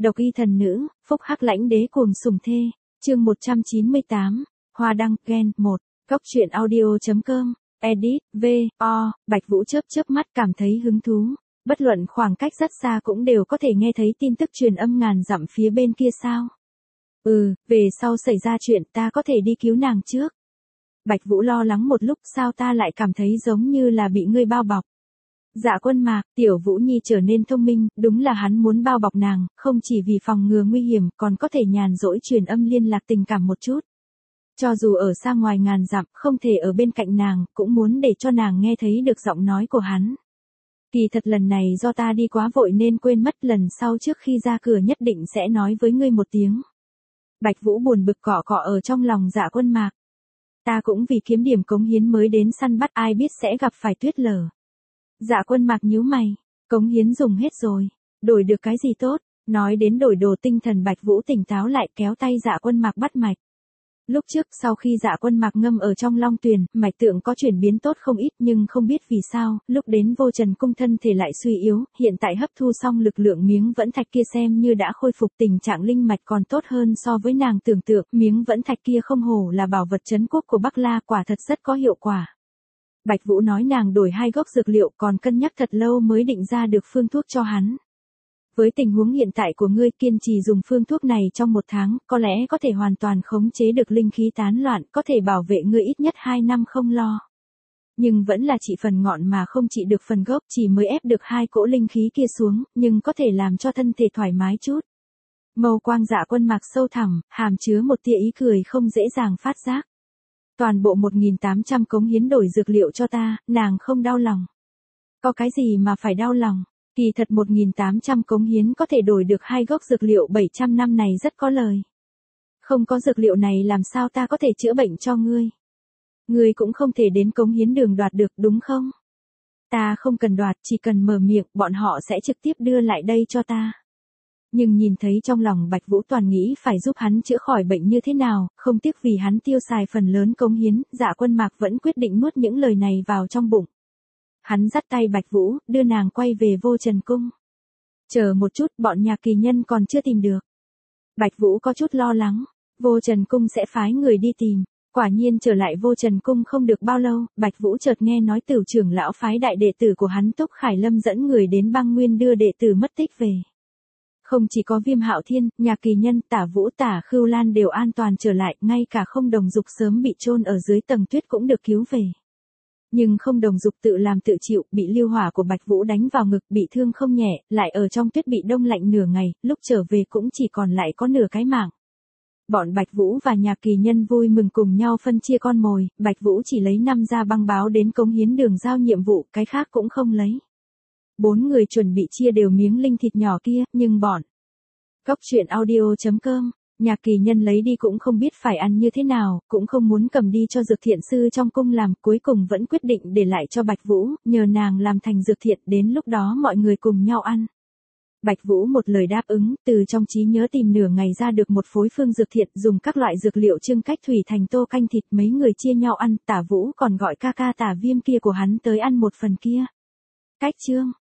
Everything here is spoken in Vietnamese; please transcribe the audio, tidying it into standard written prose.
Độc y thần nữ, phúc hắc lãnh đế cuồng sủng thê. Chương 198. Hoa đăng, gen, 1. Cốc truyện audio.com. Edit, V, O. Bạch Vũ chớp chớp mắt cảm thấy hứng thú. Bất luận khoảng cách rất xa cũng đều có thể nghe thấy tin tức truyền âm ngàn dặm phía bên kia sao. Về sau xảy ra chuyện ta có thể đi cứu nàng trước. Bạch Vũ lo lắng một lúc, sao ta lại cảm thấy giống như là bị ngươi bao bọc. Dạ Quân Mạc, Tiểu Vũ Nhi trở nên thông minh, đúng là hắn muốn bao bọc nàng, không chỉ vì phòng ngừa nguy hiểm, còn có thể nhàn rỗi truyền âm liên lạc tình cảm một chút. Cho dù ở xa ngoài ngàn dặm, không thể ở bên cạnh nàng, cũng muốn để cho nàng nghe thấy được giọng nói của hắn. Kỳ thật lần này do ta đi quá vội nên quên mất, lần sau trước khi ra cửa nhất định sẽ nói với ngươi một tiếng. Bạch Vũ buồn bực cọ cọ ở trong lòng Dạ Quân Mạc. Ta cũng vì kiếm điểm cống hiến mới đến săn bắt, ai biết sẽ gặp phải tuyết lở. Dạ Quân Mạc nhíu mày, cống hiến dùng hết rồi, đổi được cái gì tốt? Nói đến đổi đồ, tinh thần Bạch Vũ tỉnh táo lại, kéo tay Dạ Quân Mạc bắt mạch. Lúc trước sau khi Dạ Quân Mạc ngâm ở trong long tuyền, mạch tượng có chuyển biến tốt không ít, nhưng không biết vì sao, lúc đến Vô Trần cung thân thể lại suy yếu, hiện tại hấp thu xong lực lượng miếng vẫn thạch kia xem như đã khôi phục, tình trạng linh mạch còn tốt hơn so với nàng tưởng tượng, miếng vẫn thạch kia không hổ là bảo vật trấn quốc của Bắc La, quả thật rất có hiệu quả. Bạch Vũ nói nàng đổi 2 gốc dược liệu, còn cân nhắc thật lâu mới định ra được phương thuốc cho hắn. Với tình huống hiện tại của ngươi, kiên trì dùng phương thuốc này trong 1 tháng, có lẽ có thể hoàn toàn khống chế được linh khí tán loạn, có thể bảo vệ ngươi ít nhất 2 năm không lo. Nhưng vẫn là trị phần ngọn mà không trị được phần gốc, chỉ mới ép được 2 cỗ linh khí kia xuống, nhưng có thể làm cho thân thể thoải mái chút. Mâu quang Dạ Quân Mạc sâu thẳm, hàm chứa một tia ý cười không dễ dàng phát giác. Toàn bộ 1.800 cống hiến đổi dược liệu cho ta, nàng không đau lòng. Có cái gì mà phải đau lòng? Kỳ thật 1.800 cống hiến có thể đổi được 2 gốc dược liệu 700 năm này rất có lời. Không có dược liệu này làm sao ta có thể chữa bệnh cho ngươi? Ngươi cũng không thể đến cống hiến đường đoạt được, đúng không? Ta không cần đoạt, chỉ cần mở miệng, bọn họ sẽ trực tiếp đưa lại đây cho ta. Nhưng nhìn thấy trong lòng Bạch Vũ toàn nghĩ phải giúp hắn chữa khỏi bệnh như thế nào, không tiếc vì hắn tiêu xài phần lớn cống hiến, Dạ Quân Mạc vẫn quyết định nuốt những lời này vào trong bụng. Hắn dắt tay Bạch Vũ, đưa nàng quay về Vô Trần cung. Chờ một chút, bọn Nhạc Kỳ Nhân còn chưa tìm được. Bạch Vũ có chút lo lắng, Vô Trần cung sẽ phái người đi tìm. Quả nhiên trở lại Vô Trần cung không được bao lâu, Bạch Vũ chợt nghe nói Tửu trưởng lão phái đại đệ tử của hắn Túc Khải Lâm dẫn người đến băng nguyên đưa đệ tử mất tích về. Không chỉ có Viêm Hạo Thiên, Nhạc Kỳ Nhân, Tả Vũ, Tả Khưu Lan đều an toàn trở lại, ngay cả Không Đồng Dục sớm bị chôn ở dưới tầng tuyết cũng được cứu về. Nhưng Không Đồng Dục tự làm tự chịu, bị lưu hỏa của Bạch Vũ đánh vào ngực, bị thương không nhẹ, lại ở trong tuyết bị đông lạnh nửa ngày, lúc trở về cũng chỉ còn lại có nửa cái mạng. Bọn Bạch Vũ và Nhạc Kỳ Nhân vui mừng cùng nhau phân chia con mồi, Bạch Vũ chỉ lấy 5 gia băng báo đến cống hiến đường giao nhiệm vụ, cái khác cũng không lấy. 4 người chuẩn bị chia đều miếng linh thịt nhỏ kia, nhưng bọn Cốc truyện audio.com, Nhạc Kỳ Nhân lấy đi cũng không biết phải ăn như thế nào, cũng không muốn cầm đi cho dược thiện sư trong cung làm, cuối cùng vẫn quyết định để lại cho Bạch Vũ, nhờ nàng làm thành dược thiện, đến lúc đó mọi người cùng nhau ăn. Bạch Vũ một lời đáp ứng, từ trong trí nhớ tìm nửa ngày ra được một phối phương dược thiện, dùng các loại dược liệu trưng cách thủy thành tô canh thịt, mấy người chia nhau ăn, Tả Vũ còn gọi ca ca Tả Viêm kia của hắn tới ăn một phần kia. Cách chương